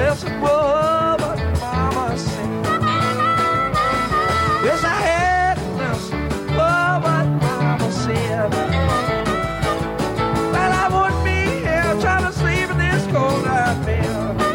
listen what Mama said. Wish I had listened what Mama said. Well, I wouldn't be here trying to sleep in this cold night bed.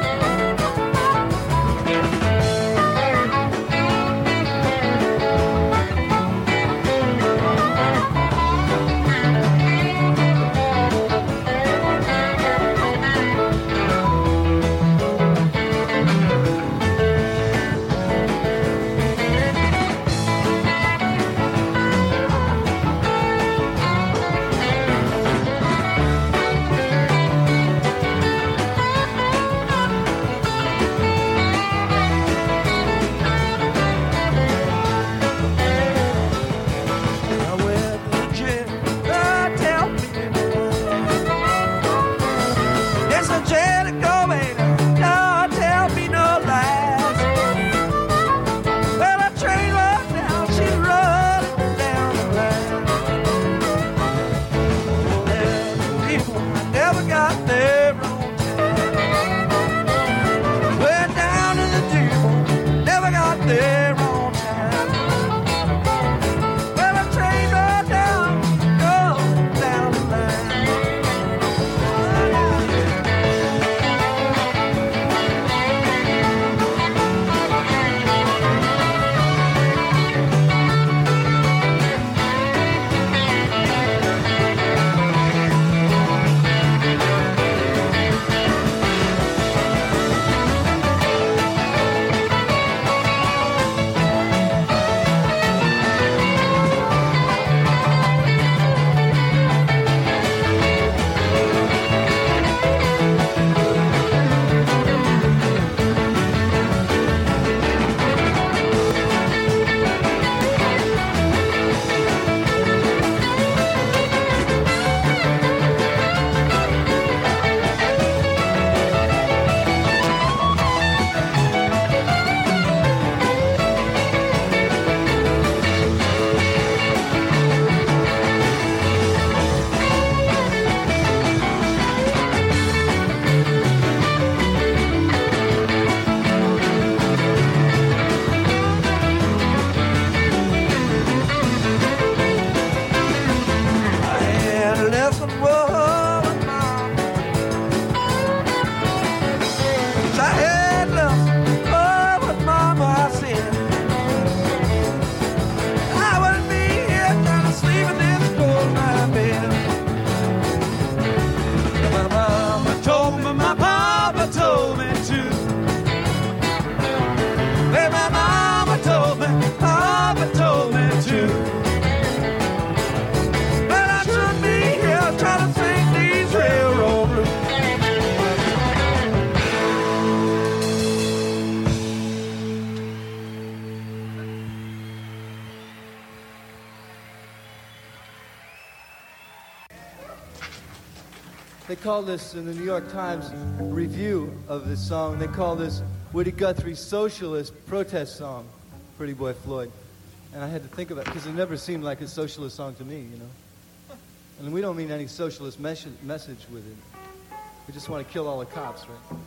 They call this, in the New York Times review of this song, they call this Woody Guthrie's socialist protest song, Pretty Boy Floyd. And I had to think about it, because it never seemed like a socialist song to me, you know. And we don't mean any socialist message with it. We just want to kill all the cops,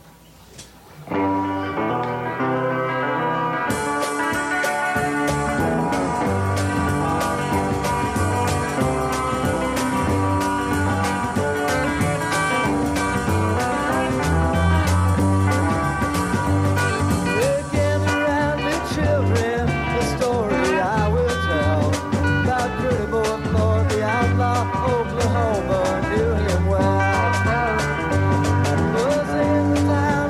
right? Oklahoma knew him well. Was in the town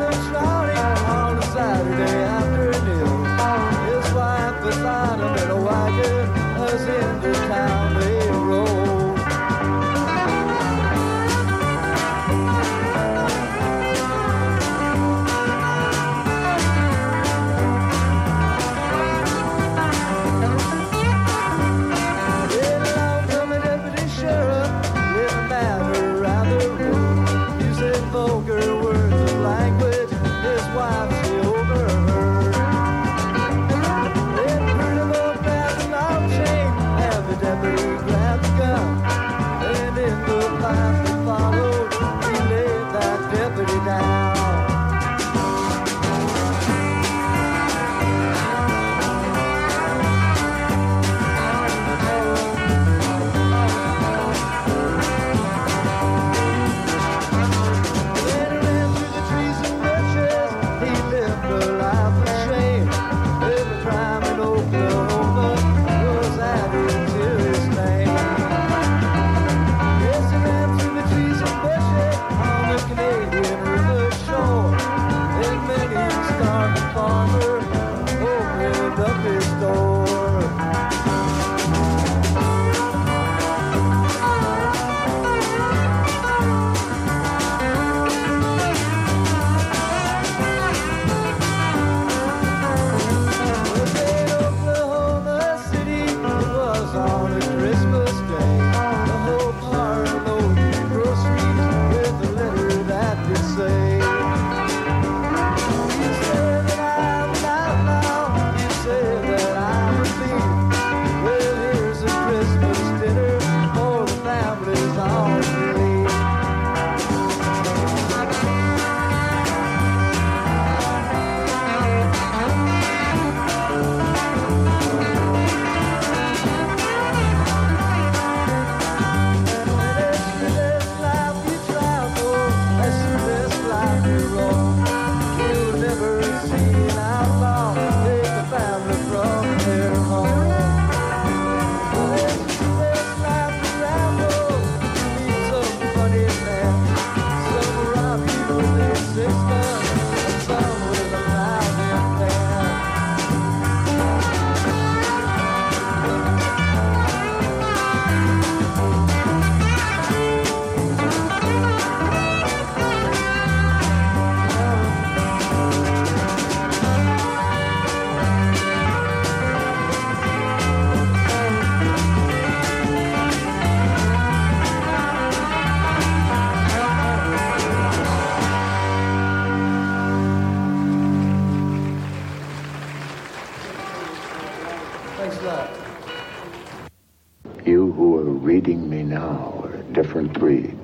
Thanks a lot. You who are reading me now are a different breed.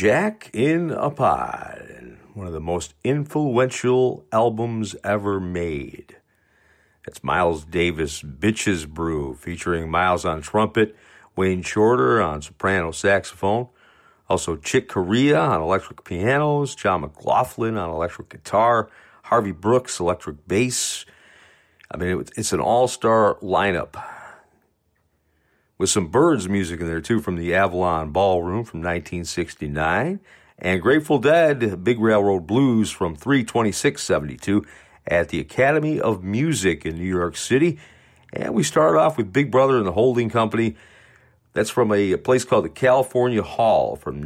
Jack in a Pod, one of the most influential albums ever made. It's Miles Davis' Bitches Brew, featuring Miles on trumpet, Wayne Shorter on soprano saxophone, also Chick Corea on electric pianos, John McLaughlin on electric guitar, Harvey Brooks, electric bass. I mean, it's an all-star lineup with some Byrds music in there, too, from the Avalon Ballroom from 1969, and Grateful Dead, Big Railroad Blues from 3/26/72 at the Academy of Music in New York City. And we started off with Big Brother and the Holding Company. That's from a place called the California Hall from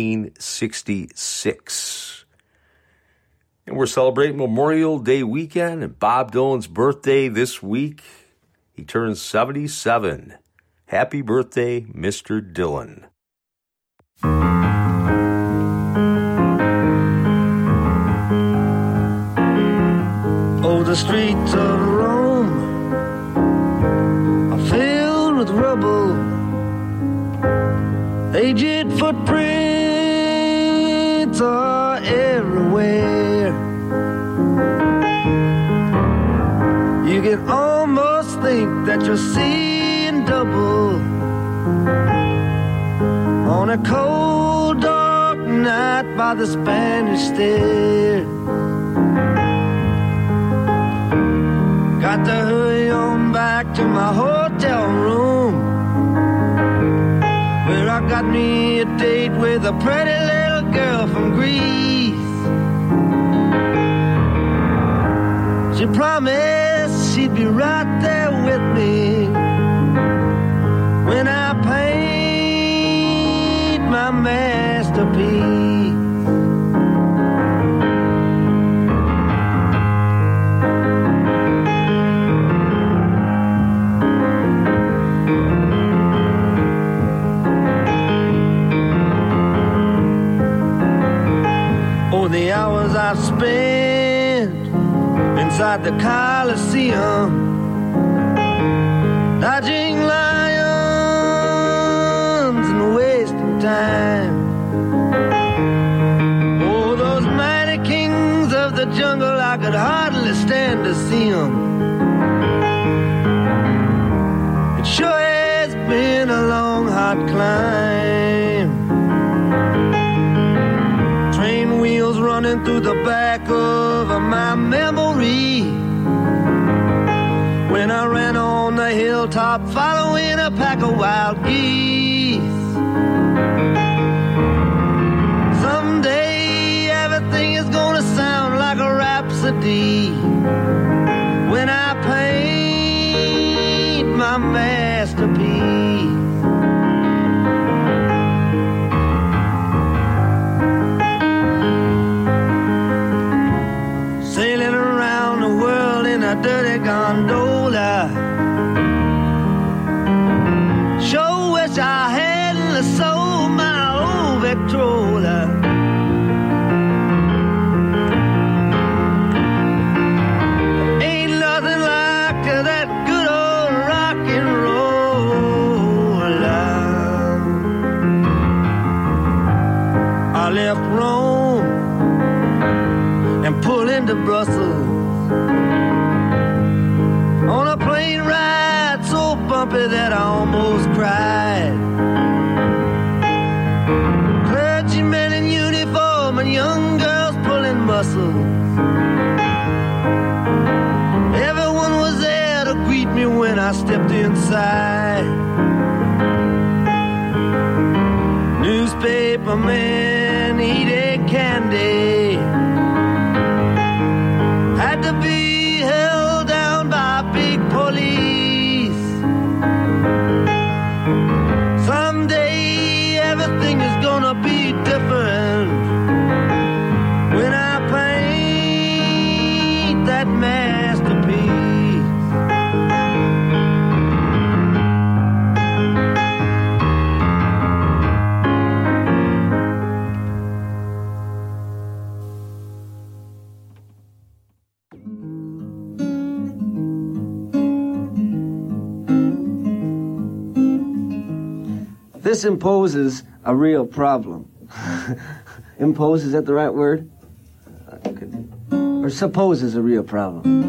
1966. And we're celebrating Memorial Day weekend and Bob Dylan's birthday this week. He turns 77. Happy birthday, Mr. Dylan. Oh, the streets of Rome are filled with rubble. Aged footprints are everywhere. You can almost think that you're seeing double on a cold, dark night by the Spanish Stair. Got to hurry on back to my hotel room, where I got me a date with a pretty little girl from Greece. She promised she'd be right there with me when I paint my masterpiece. Oh, the hours I've spent inside the Coliseum, dodging lions and wasting time. Oh, those mighty kings of the jungle, I could hardly stand to see them. It sure has been a long, hot climb. Train wheels running through the back of my memory, when I ran on the hilltop following a pack of wild geese. Someday everything is gonna sound like a rhapsody when I paint my masterpiece. Sailing around the world in a dirty gondola, sure wish I hadn't sold my old Victrola. Ain't nothing like that good old rock and roll. I left Rome and pulled into Brussels on a plane ride so bumpy that I almost cried. Clergymen in uniform and young girls pulling muscles. Everyone was there to greet me when I stepped inside. Newspapermen eating candy, had to be held down by big police. Someday everything is gonna be different when I paint that masterpiece. This imposes a real problem. Impose, is that the right word? Or suppose is a real problem.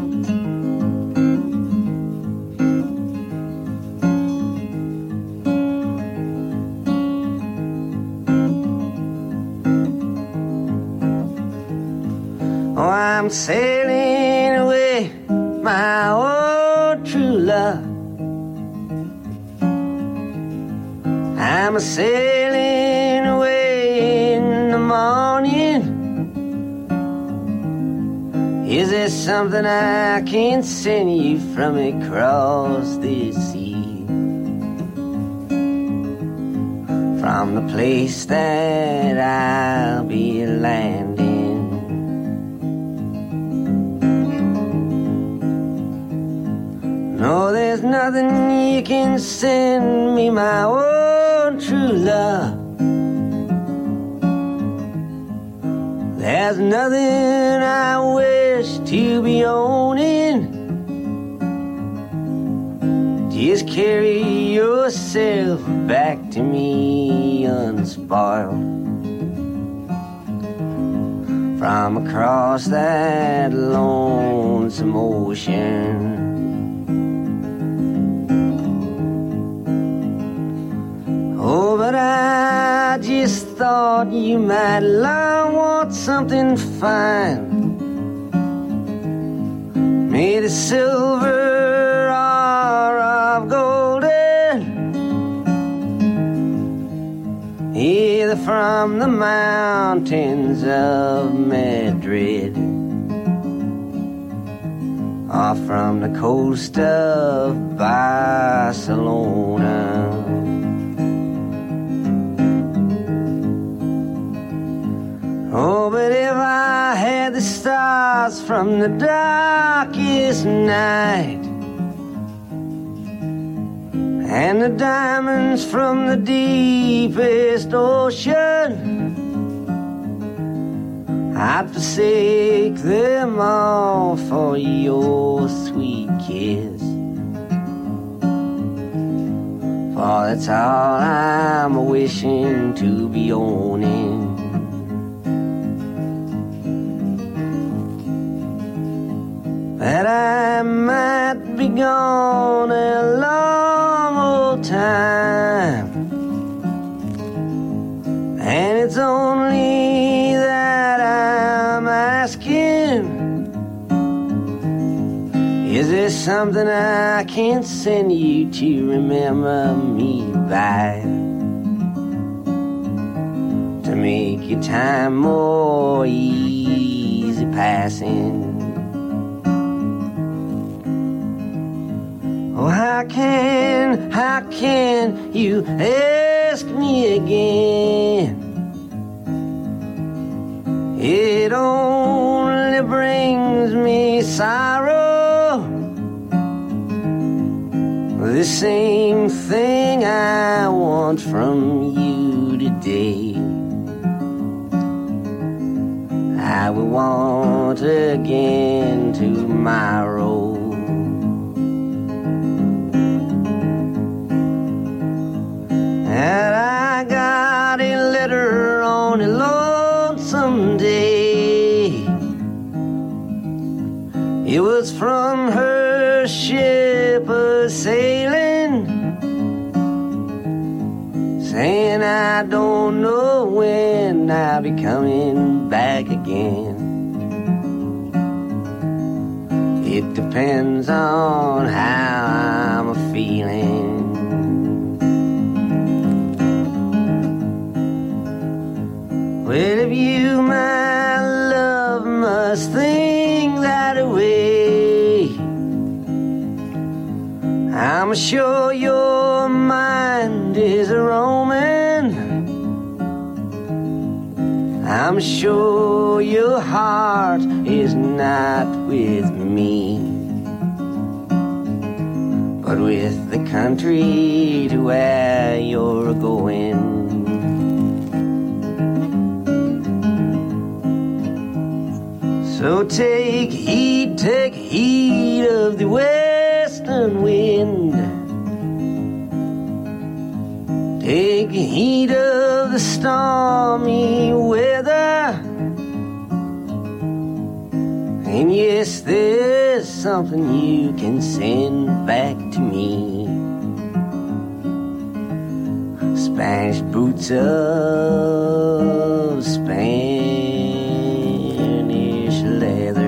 Oh, I'm sailing away, my old true love. I'm sailing away in the morning. Is there something I can send you from across the sea? From the place that I'll be landing. No, there's nothing you can send me, my own true love. There's nothing I wish to be owning. Just carry yourself back to me unspoiled. From across that lonesome ocean. Oh, but I just thought you might want something fine, made of silver or of golden, either from the mountains of Madrid or from the coast of Barcelona. Oh, but if I had the stars from the darkest night and the diamonds from the deepest ocean, I'd forsake them all for your sweet kiss. For that's all I'm wishing to be owning. That I might be gone a long old time, and it's only that I'm asking, is there something I can send you to remember me by, to make your time more easy passing? Oh, how can you ask me again? It only brings me sorrow. The same thing I want from you today, I will want again tomorrow. And I got a letter on a lonesome day. It was from her ship a-sailing, saying I don't know when I'll be coming back again. It depends on how I'm feeling. Well, if you, my love, must think that way, I'm sure your mind is roaming. I'm sure your heart is not with me, but with the country to where you're going. So take heed of the western wind. Take heed of the stormy weather. And yes, there's something you can send back to me. Spanish boots of Spanish leather.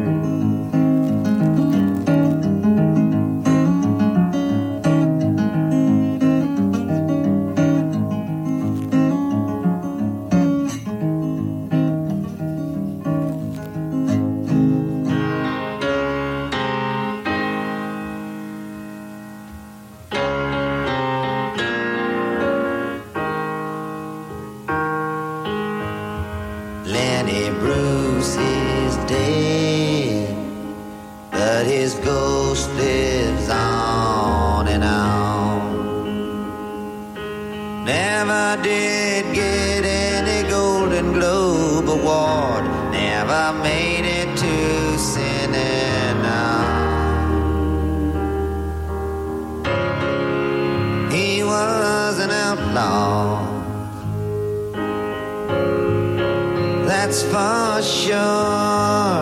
That's for sure.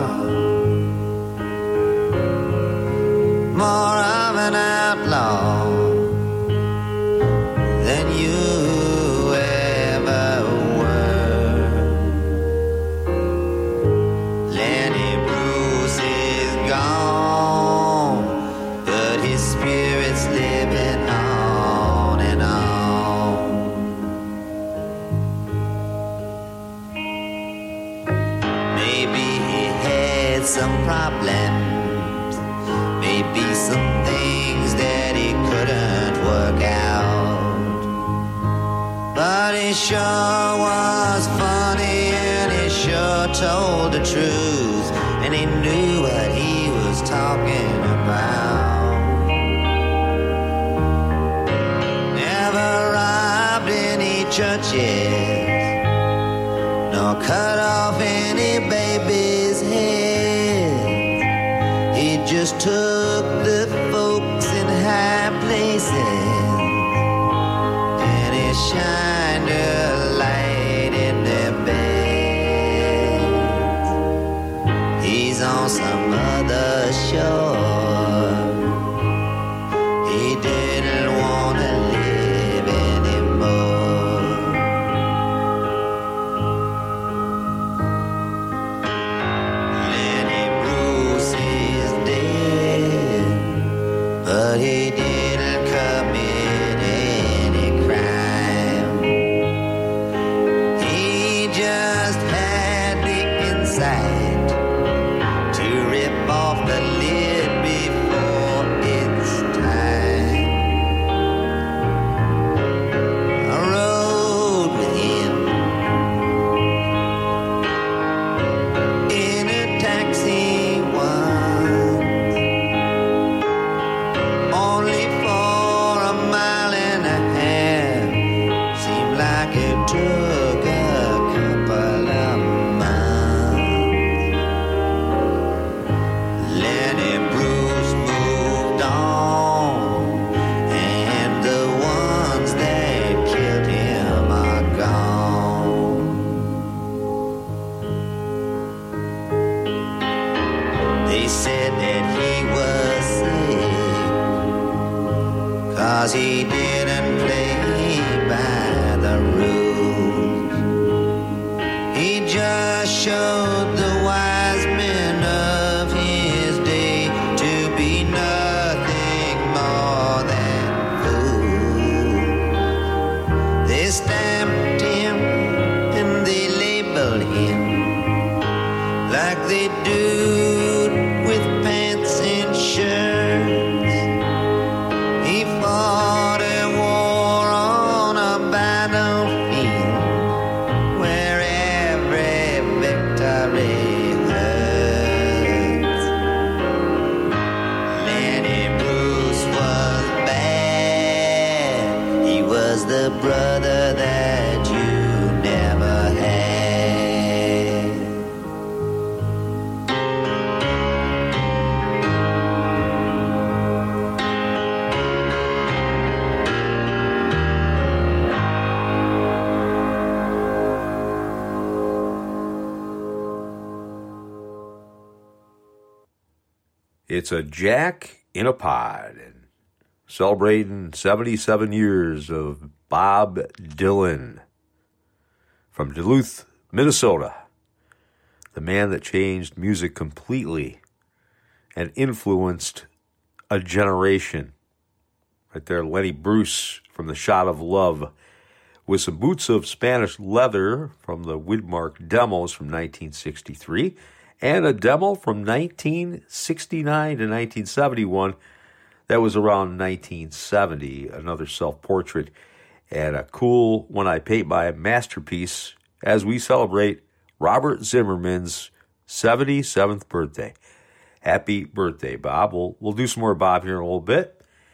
More of an outlaw than you ever were. Lenny Bruce is gone, but his spirit's living on and on. Some problems, maybe some things that he couldn't work out, but he sure was funny and he sure told the truth, and he knew what he was talking about. Never robbed any churches, nor cut off any baby's head. He just took the folks in high places and he shined a light in their beds. He's on some other shore. He didn't want to live anymore. Lenny Bruce is dead, but he didn't commit any crime. He just had the insight to rip off the lid before its time. I rode with him in a taxi once, only for a mile and a half. Seemed like it took a couple of months. Lenny Bruce moved on, and the ones that killed him are gone. They said that he was sick, 'cause he didn't play by the rules. He just showed the wise men of his day to be nothing more than fools. They stamped him and they labeled him like they do with pants and shirts. He fought a war on a battlefield where every victory hurts. Lenny Bruce was bad. He was the brother that you never had. It's a Jack in a Pod, and celebrating 77 years of Bob Dylan from Duluth, Minnesota. The man that changed music completely and influenced a generation. Right there, Lenny Bruce from The Shot of Love, with some Boots of Spanish Leather from the Widmark demos from 1963, and a demo from 1969 to 1971 that was around 1970, another self-portrait, and a cool When I Paint My Masterpiece as we celebrate Robert Zimmerman's 77th birthday. Happy birthday, Bob. We'll do some more Bob here in a little bit.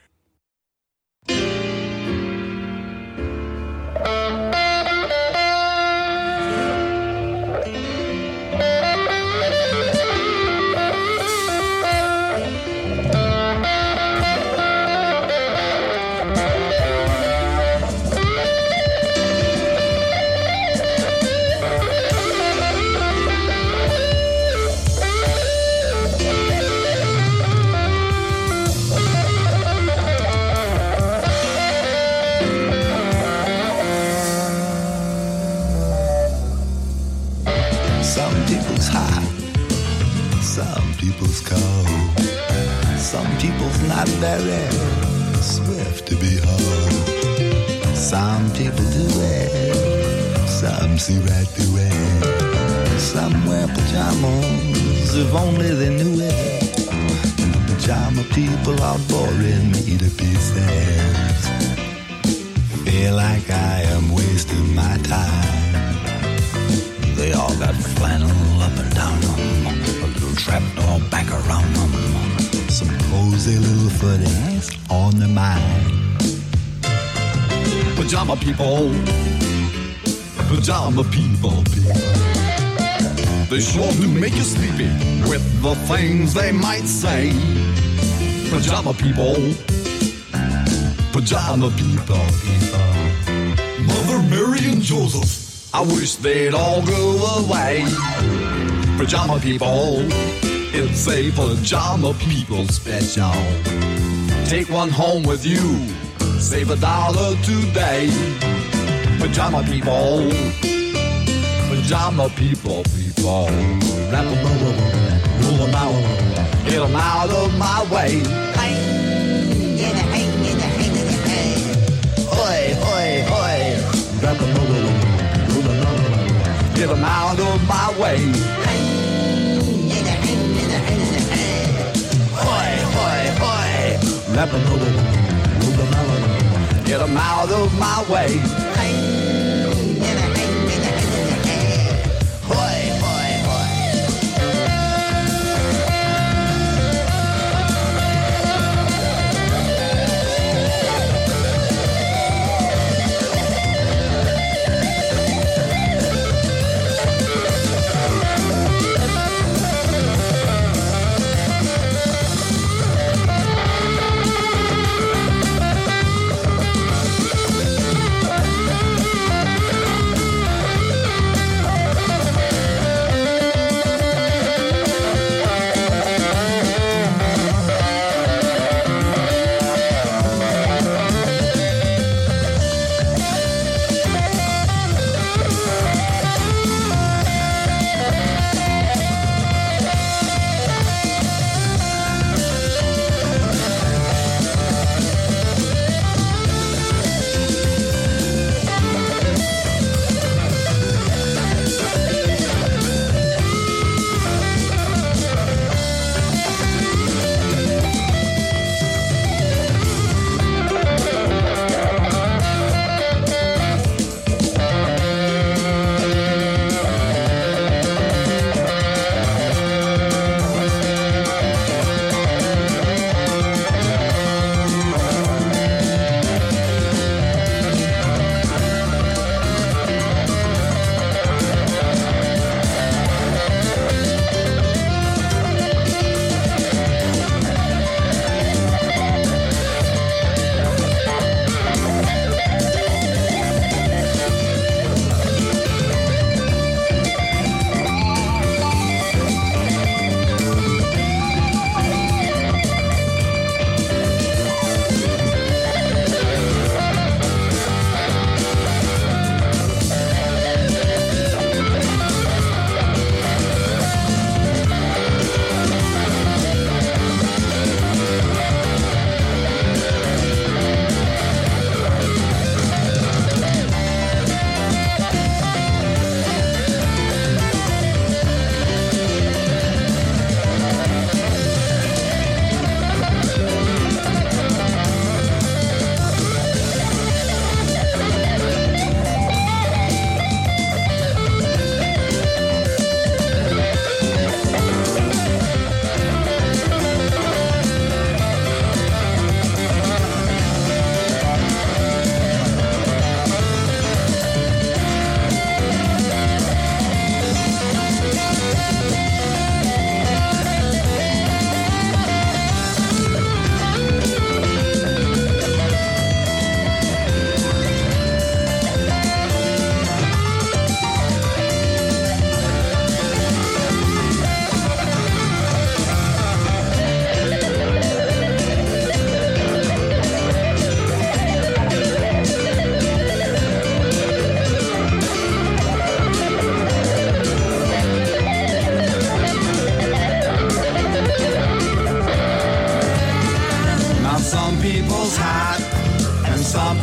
Some people's not very swift to behold. Some people do it, some see right through it. Some wear pajamas if only they knew it. The pajama people are boring me to pieces. Feel like I am wasting my time. They all got flannel up and down them, a little trapdoor back around them, some cozy little footies on their mind. Pajama people, people. They sure do make you sleepy with the things they might say. Pajama people, people. Mother Mary and Joseph, I wish they'd all go away. Pajama people, it's a pajama people special. Take one home with you, save $1 today. Pajama people, wrap them up, roll them out, get them out of my way. Hoi, hoi, hoi, wrap them up, roll them out, get them out of my way. Hoi, hoi, hoi, wrap them up, roll them out, get them out of my way.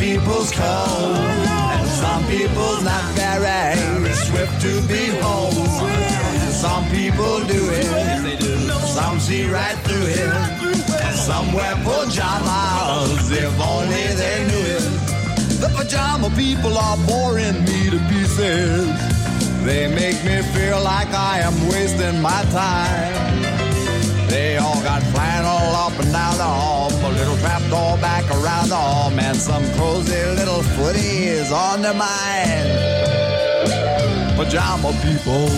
people's cold, and some people's not very swift to behold. Some people do it, some see right through it, and some wear pajamas if only they knew it. The pajama people are boring me to pieces. They make me feel like I am wasting my time. They all got flannel up and down the arm, a little trapdoor back around the arm, and some cozy little footies on their mind. Pajama people,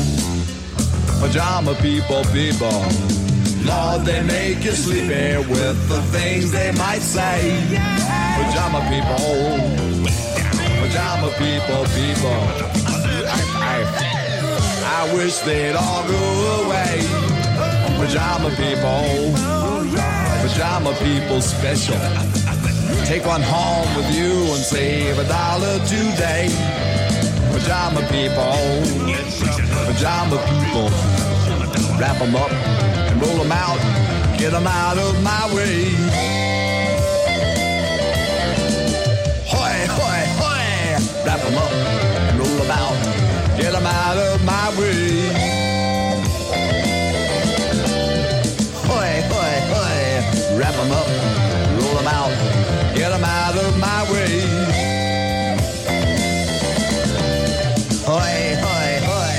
people. Lord, they make you sleepy with the things they might say. Pajama people, people. I wish they'd all go away. Pajama people special. Take one home with you and save $1 today. Pajama people. Wrap them up and roll them out. Get them out of my way. Hoy, hoy, hoy. Wrap them up and roll them out. Get them out of my way. Hoy, hoy, hoy. Wrap them up, roll them out, get them out of my way. Hoy, hoy, hoy.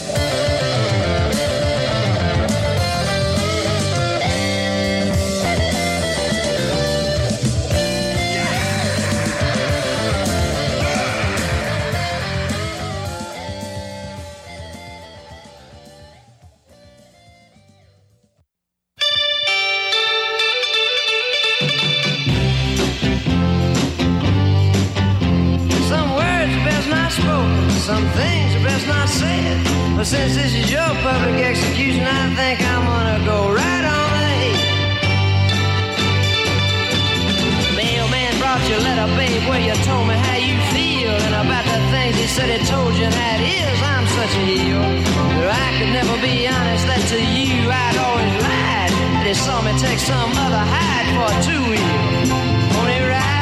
Some things are best not said. But since this is your public execution, I think I'm gonna go right on ahead. Mailman brought your letter, babe, where you told me how you feel and about the things he said he told you, and that is I'm such a heel. But I could never be honest that to you I'd always lied. That he saw me take some other hide for a two-wheel pony ride.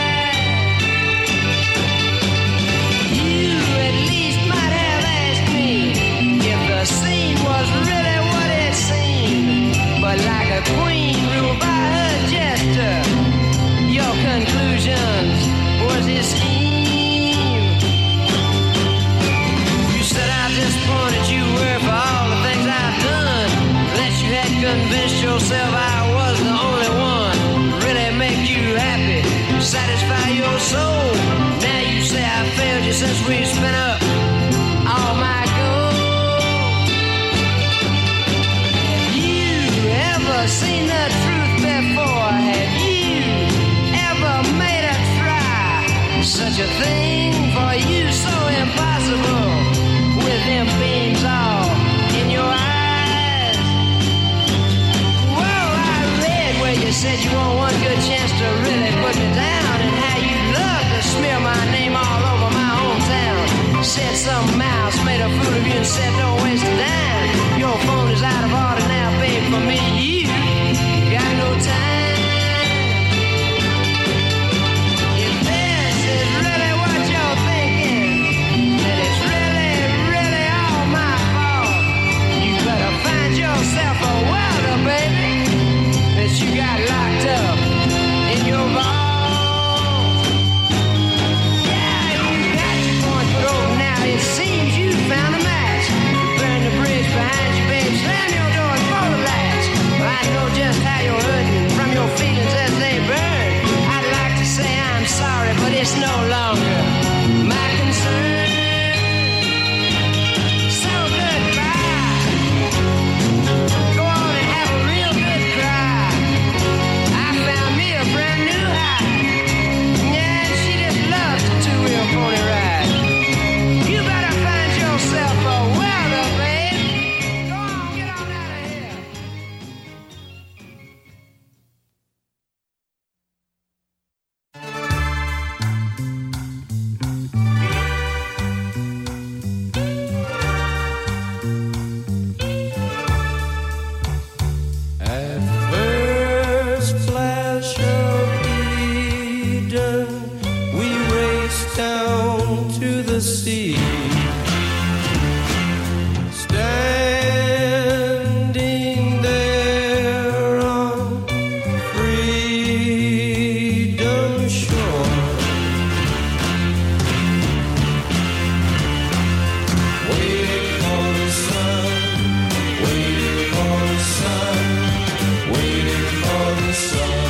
The scene was really what it seemed, but like a queen ruled by her jester, your conclusions was his scheme. You said how disappointed you were for all the things I've done, that you had convinced yourself I was the only one, really make you happy, satisfy your soul. Now you say I failed you since we spent up all my gold. Seen the truth before? Have you ever made a try? Such a thing for you so impossible, with them beams all in your eyes. Whoa, I read where you said you want one good chance to really put me down, and how you love to smear my name all over my hometown. Said some mouse made a fool of you and said don't waste a dime. Your phone is out of order now, babe, for me. You got no time. If this is really what you're thinking, then it's really, really all my fault. You better find yourself a welder, baby, that you got locked up in your vault. Yeah, you got your point put over now. It seems you found a match. Burn the bridge behind you, babe. Slam your door and pull the latch. I know just how you're hurting from your feelings as they burn. I'd like to say I'm sorry, but it's no longer my concern. So goodbye. Go on and have a real good cry. I found me a brand new high. Yeah, she just loves a two-wheel pony ride. You better find yourself a welder, babe. Go on, get on out of here. down to the sea. Standing there on freedom shore, waiting for the sun, waiting for the sun, waiting for the sun.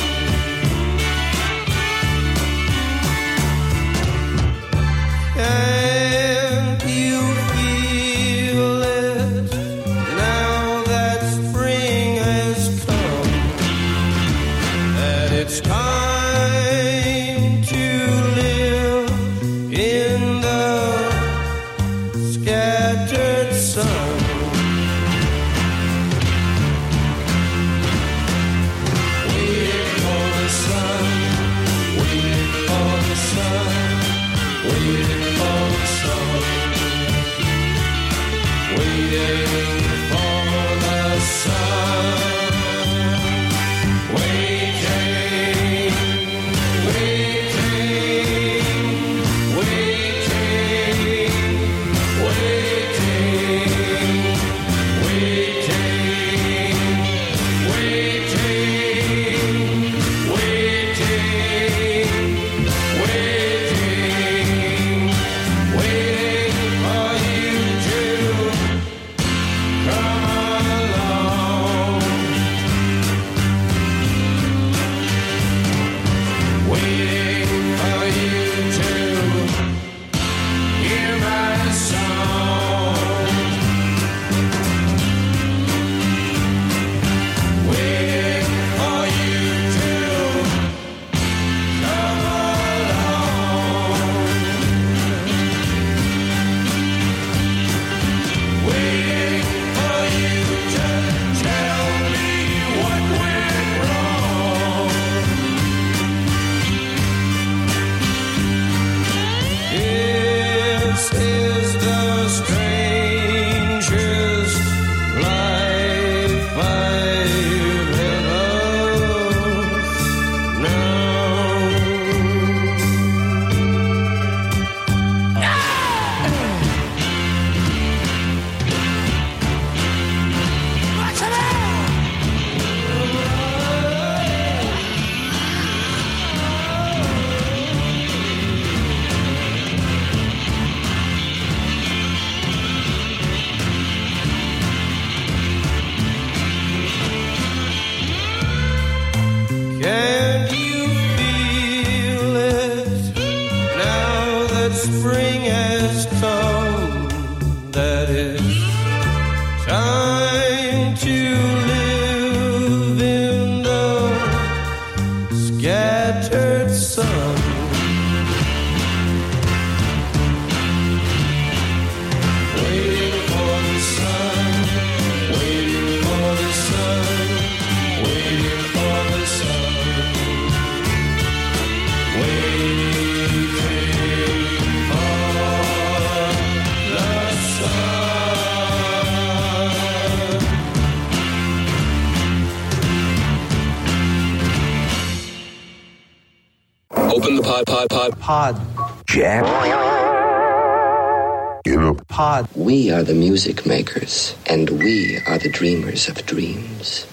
Can't you feel it now that spring has come? That it's time to live in the scattered sun. Waiting for the sun, waiting for the sun, waiting for the sun, waiting for the sun, waiting, waiting, waiting, waiting, Can't you feel it now that spring has come? That it's time to live in the scattered sun. Waiting for the sun, waiting for the sun, waiting for the sun, waiting for the sun. Open the pod. Jack in a Pod. We are the music makers, and we are the dreamers of dreams.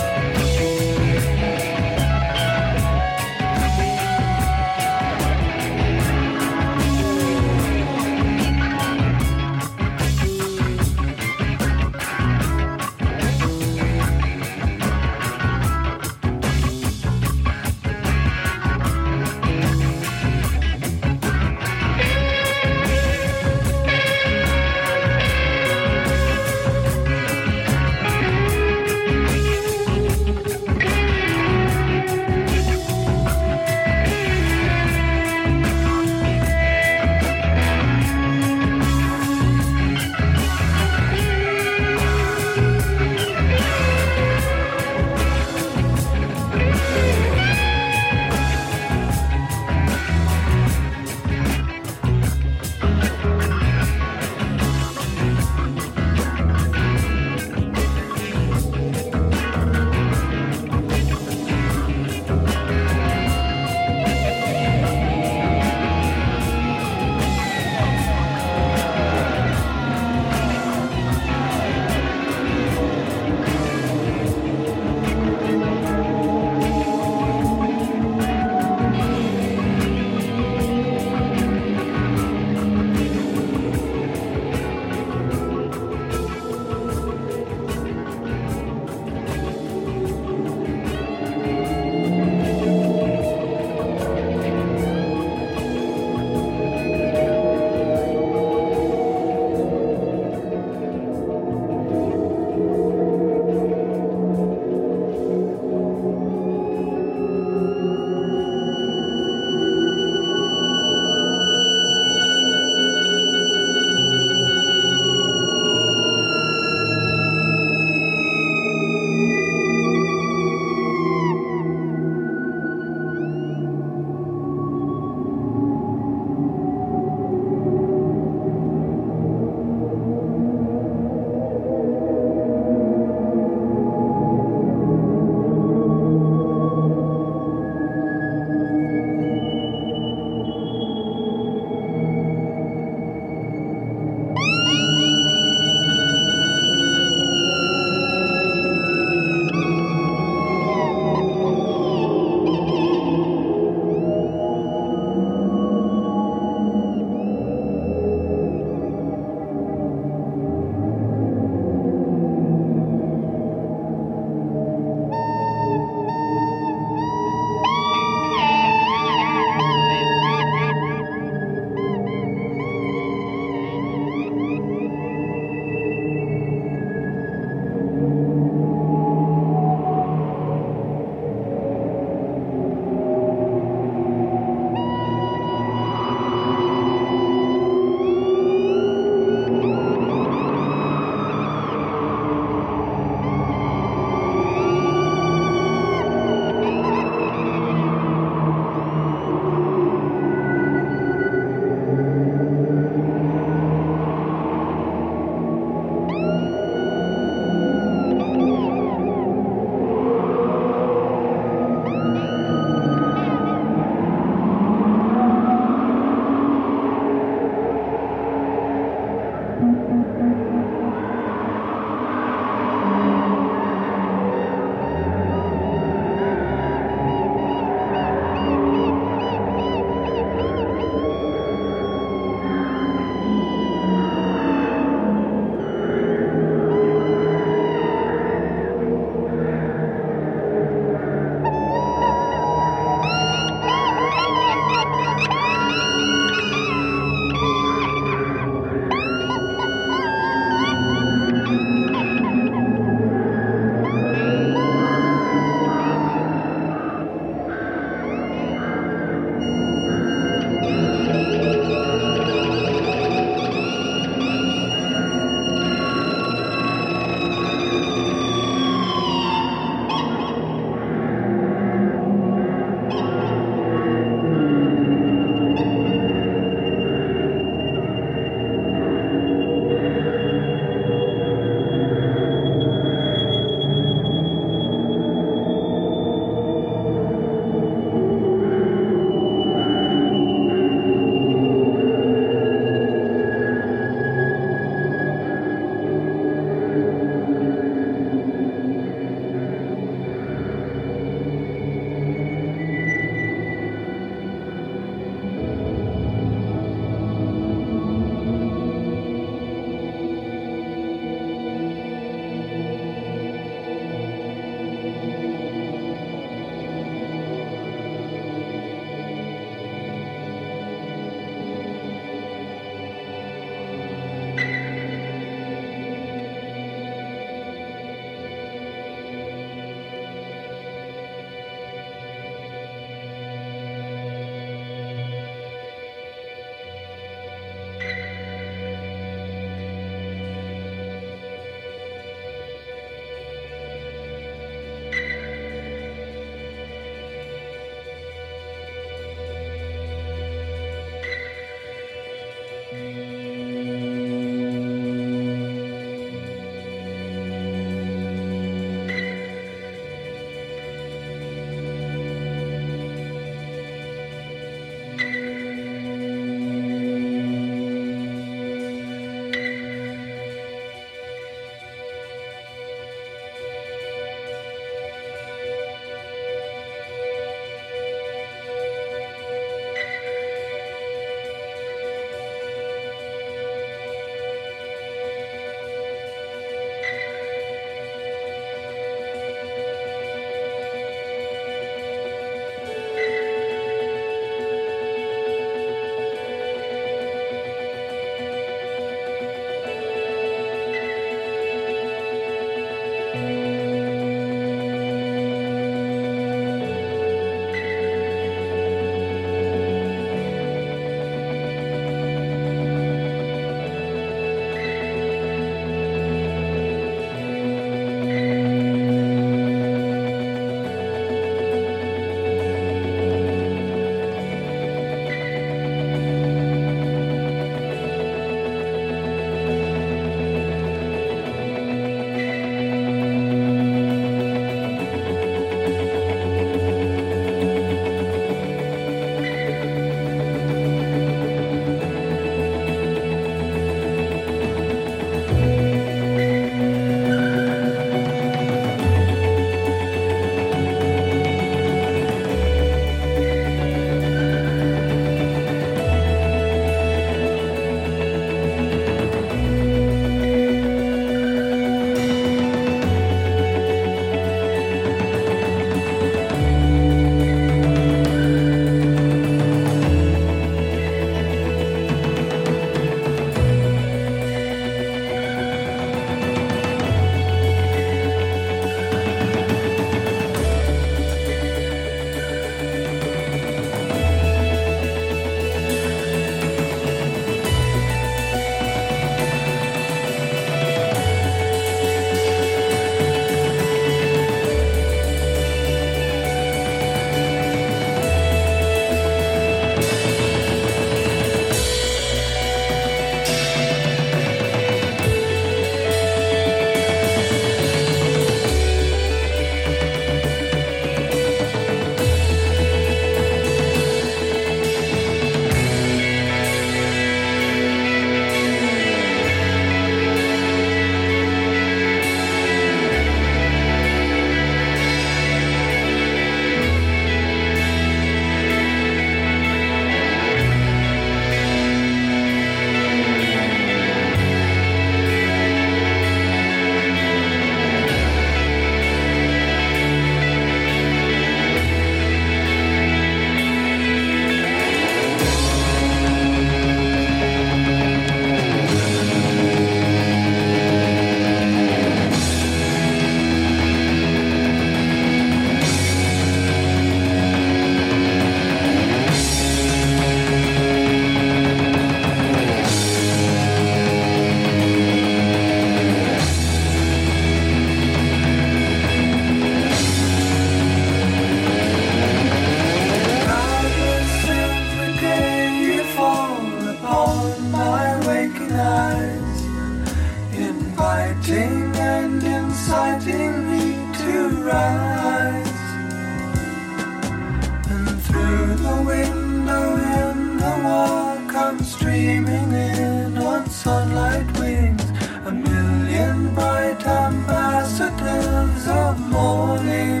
streaming in on sunlight wings, a million bright ambassadors of morning.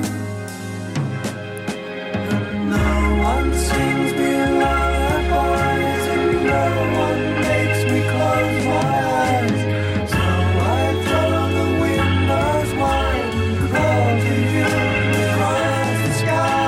And no one sings me lullabies, and no one makes me close my eyes. So I throw the windows wide and call to you across the sky.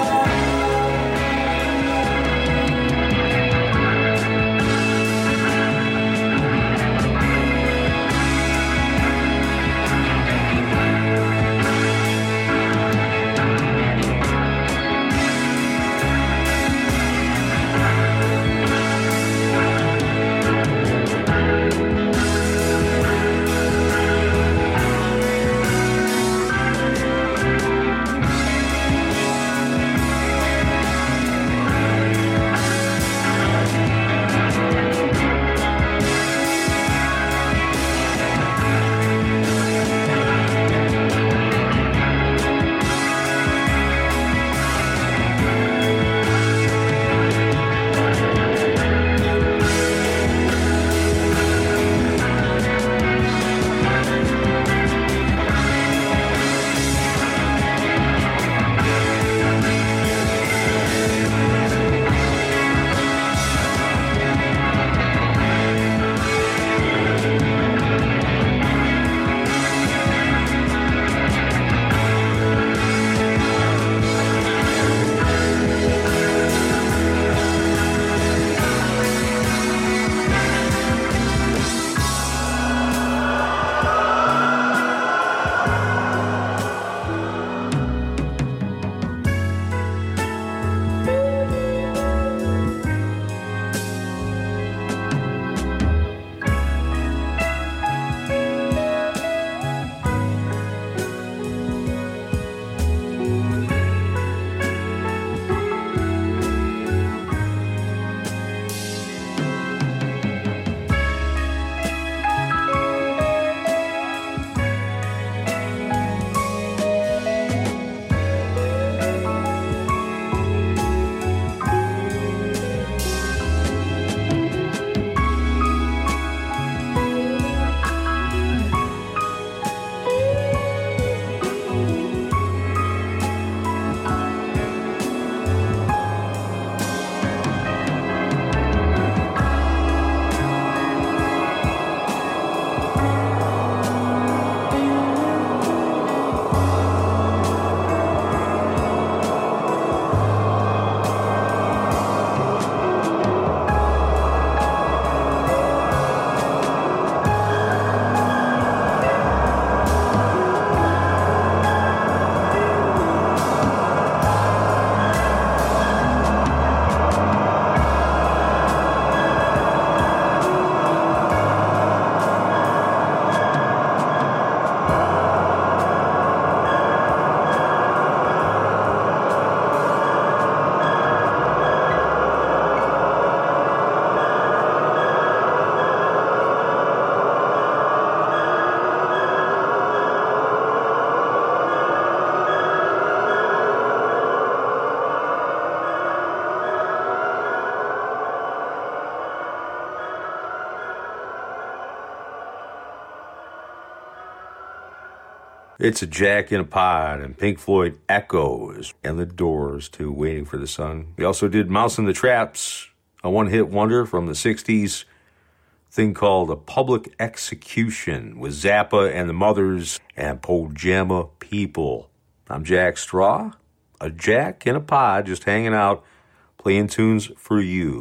It's a Jack in a Pod and Pink Floyd Echoes and the Doors to Waiting for the Sun. We also did Mouse and the Traps, a one-hit wonder from the 60s, thing called A Public Execution with Zappa and the Mothers and Pajama People. I'm Jack Straw, a Jack in a Pod, just hanging out, playing tunes for you.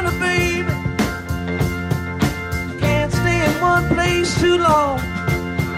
Too long,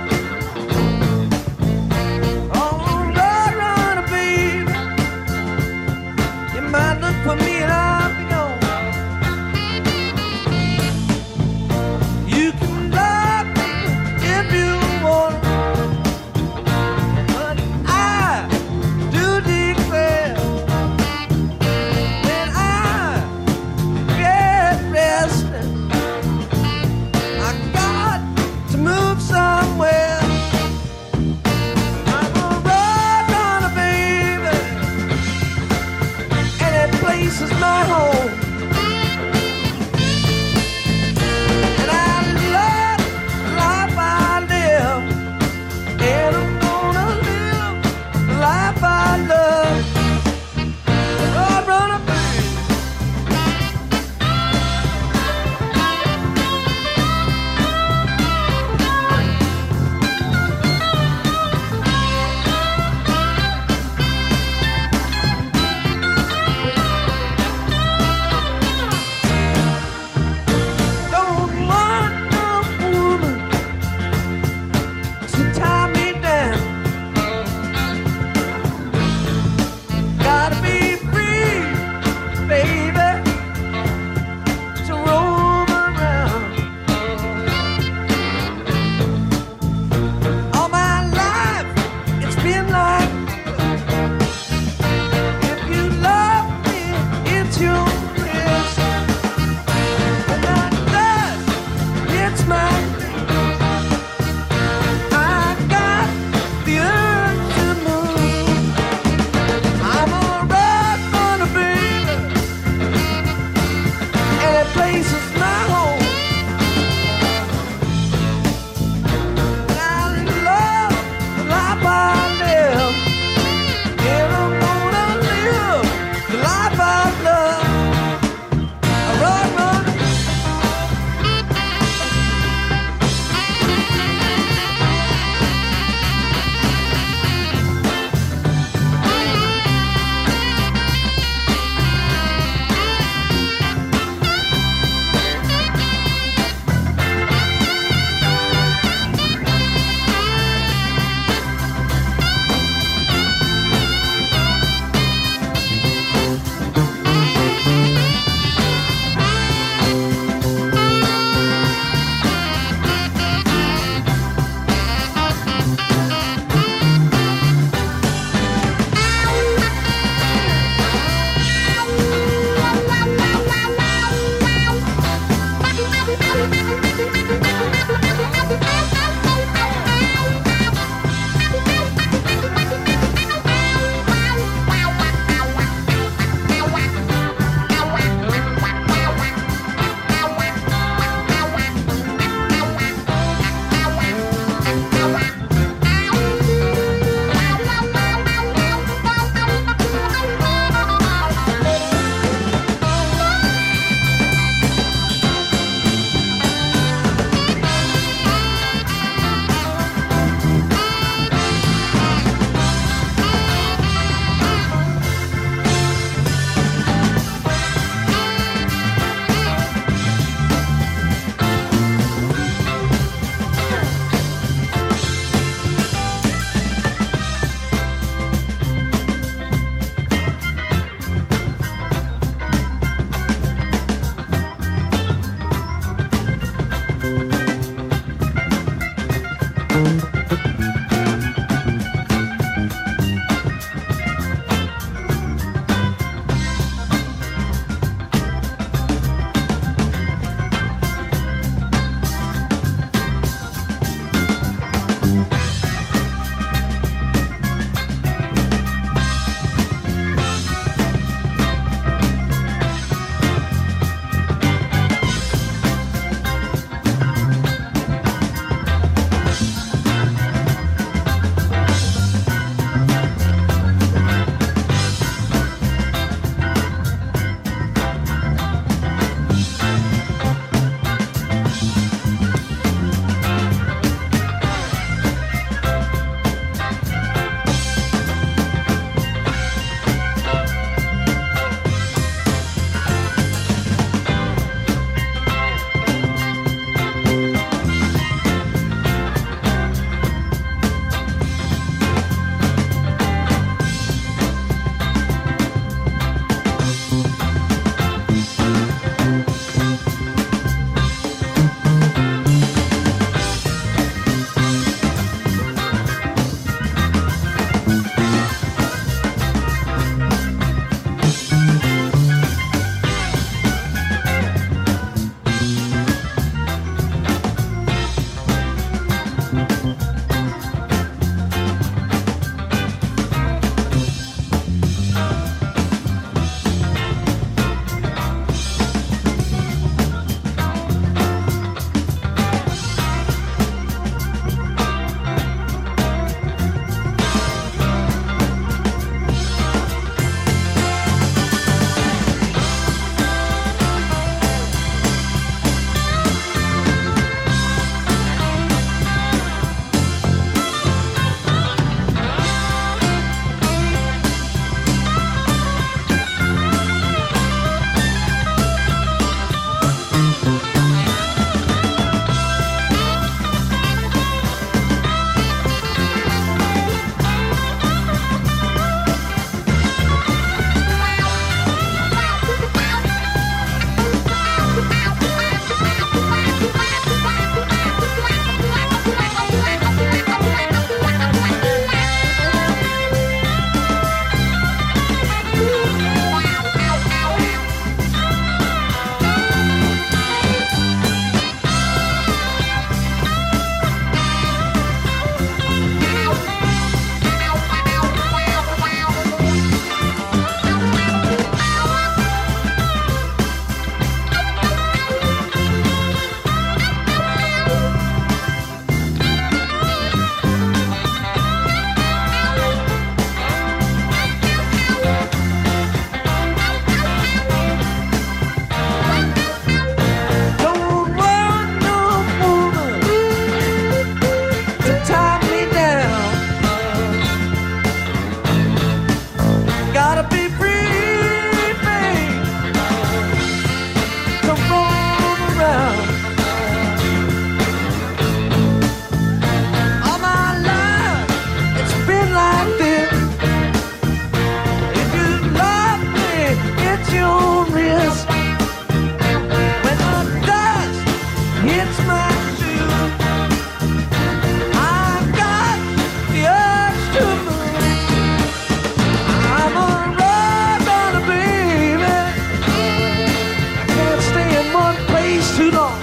Rudolph.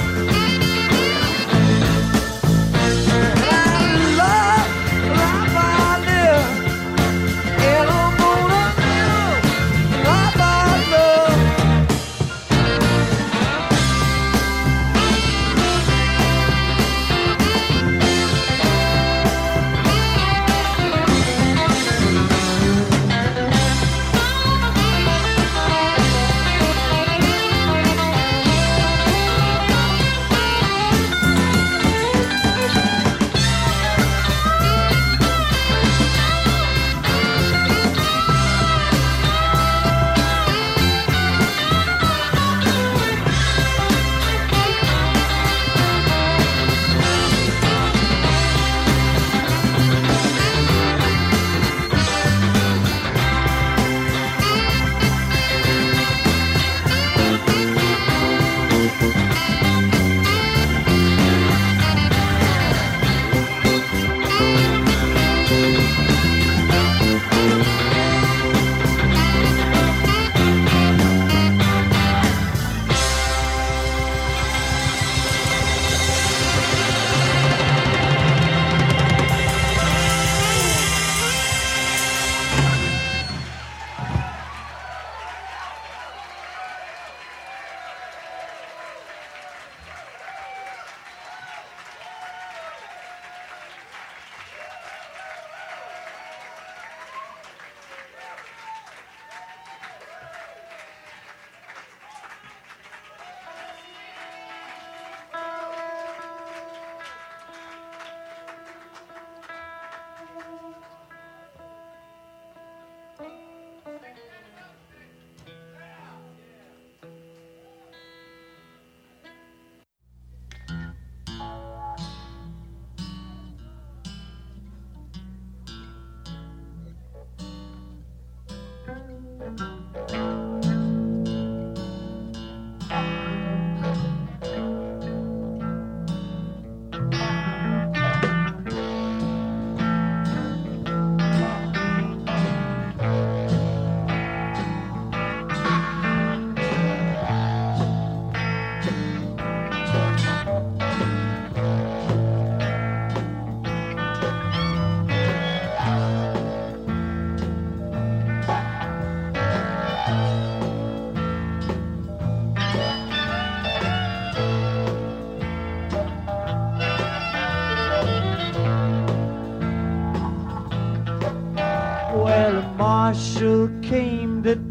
Well, a marshal came to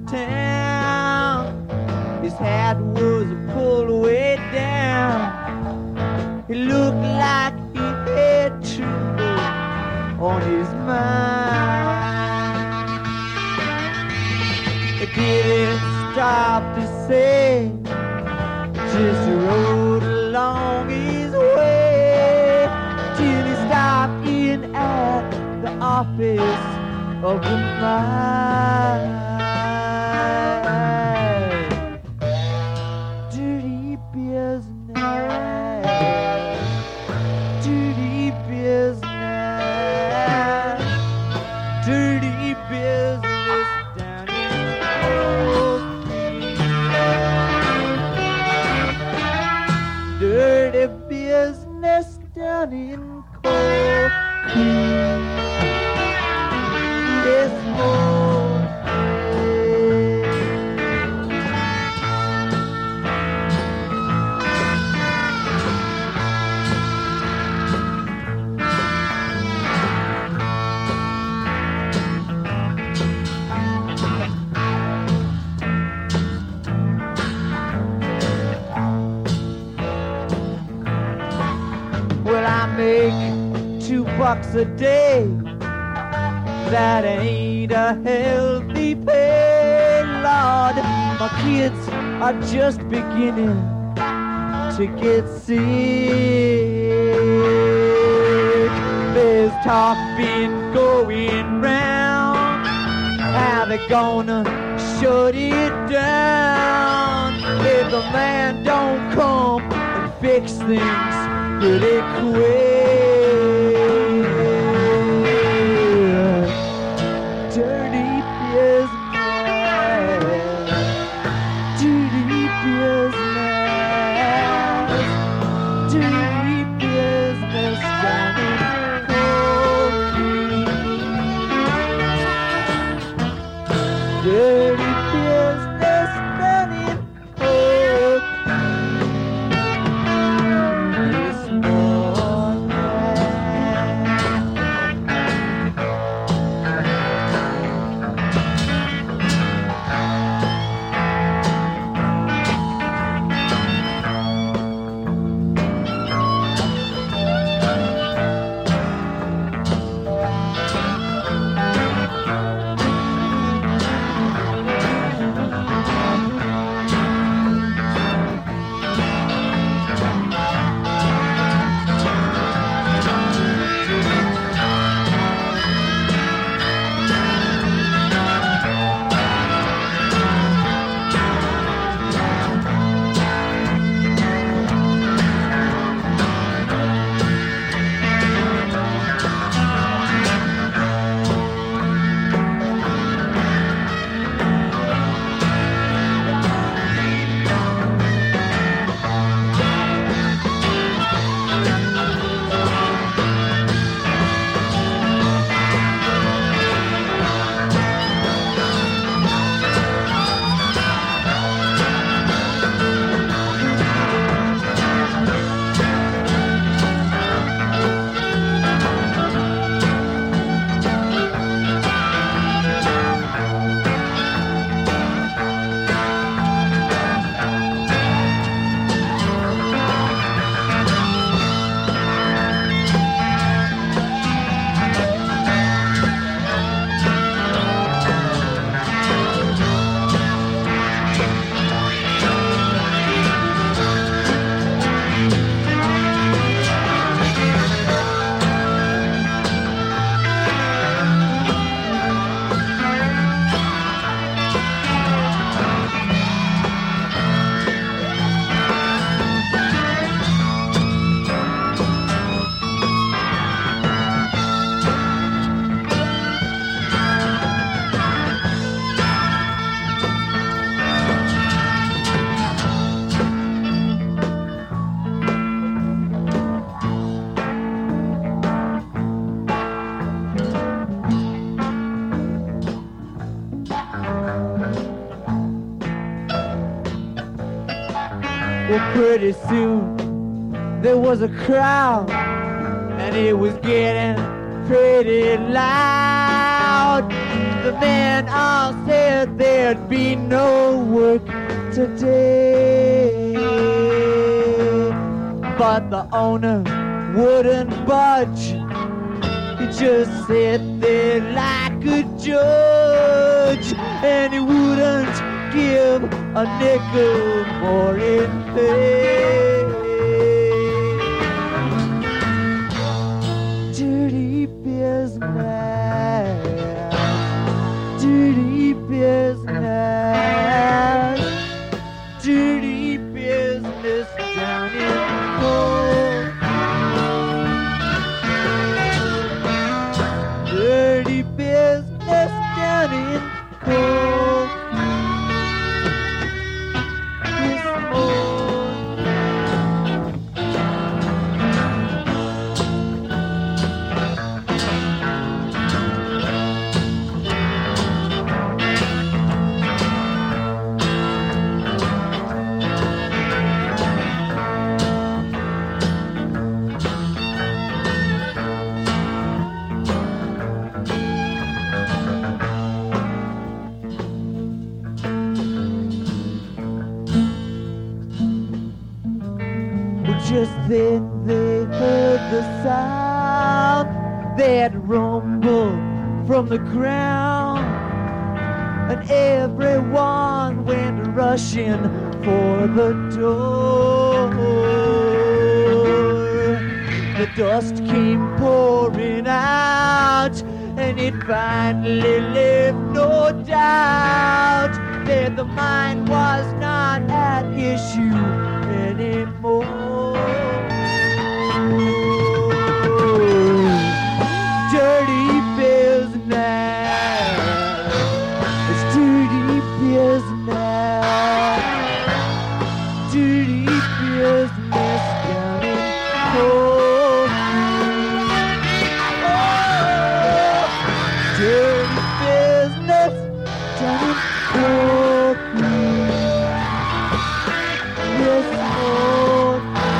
town. His hat was pulled way down. He looked like he had trouble on his mind. He didn't stop to say, just rode along his way till he stopped in at the office of the mind. Dirty business, dirty business, dirty business down in Cold Creek. Dirty business down in Cold Creek. This morning, well, I make $2 a day. That ain't a healthy pay, Lord. My kids are just beginning to get sick. There's talk been going round how they gonna shut it down if the man don't come and fix things pretty quick. Dirty business Well, pretty soon there was a crowd, and it was getting pretty loud. The men all said there'd be no work today, but the owner wouldn't budge. He just sat there like a judge, and he wouldn't give a nickel more in pay. Dirty business, dirty business, dirty business down in Cold. Dirty business down in Cold. This just then they heard the sound that rumbled from the ground, and everyone went rushing for the door. The dust came pouring out, and it finally left no doubt that the mine was not at issue anymore. Dirty business, it's dirty business, dirty business down in Cold. Oh, dirty business down in Cold. Yes, Lord.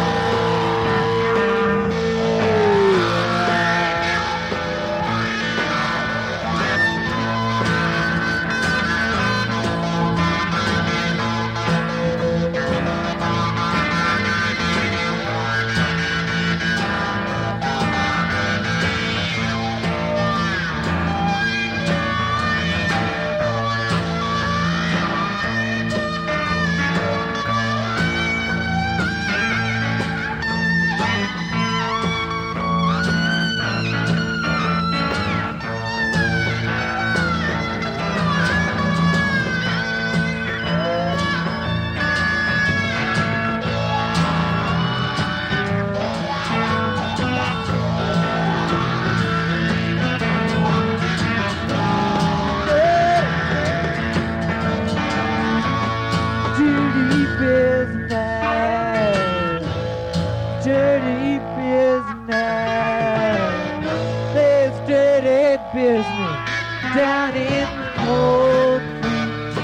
Business down in Cold Creek.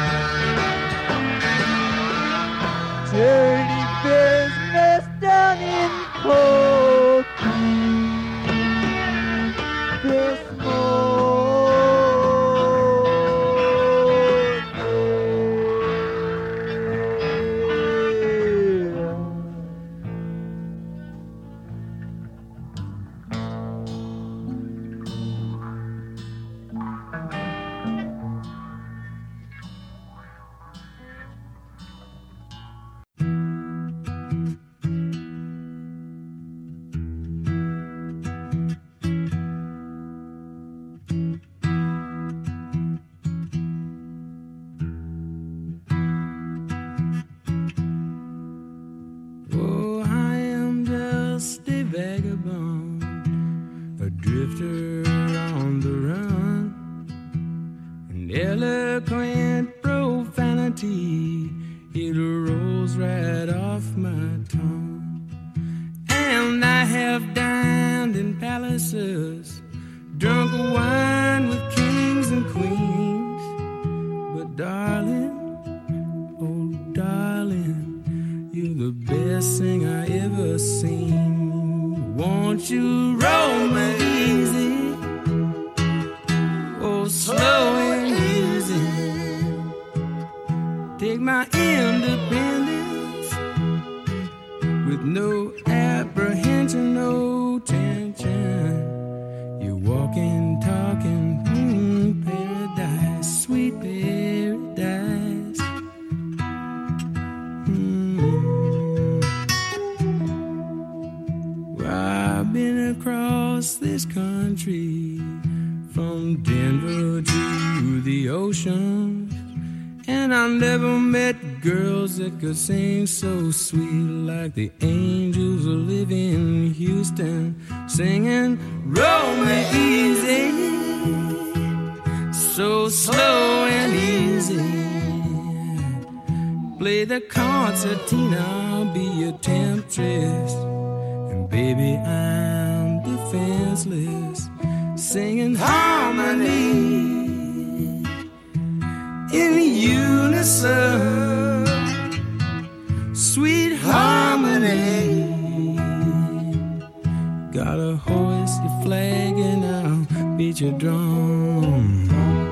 Dirty business down in Cold Creek. This best thing I ever seen. Won't you roll me easy? Oh, slow and easy. Take my independence with no apprehension, no tension. You're walking, talking, paradise, sweet paradise. Well, I've been across this country from Denver to the ocean, and I never met girls that could sing so sweet like the angels who live in Houston, singing, roll me easy, so slow and easy. Play the concertina, I'll be your temptress, and baby, I'm defenseless, singing harmony in unison, sweet harmony. Gotta hoist your flag and I'll beat your drum.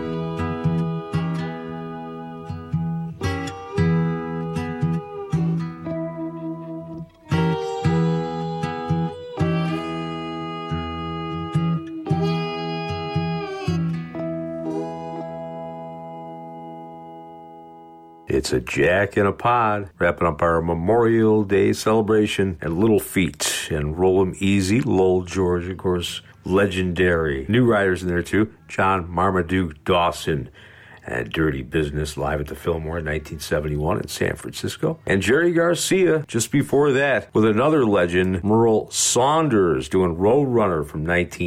It's a Jack in a Pod, wrapping up our Memorial Day celebration, and Little Feat and Roll 'em Easy. Lowell George, of course, legendary. New writers in there too, John Marmaduke Dawson, and Dirty Business live at the Fillmore in 1971 in San Francisco. And Jerry Garcia just before that with another legend, Merle Saunders, doing Roadrunner from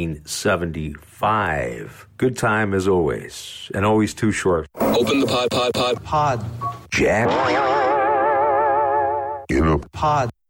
1975. Good time as always, and always too short. Open the pod. Pod. Jack In a Pod.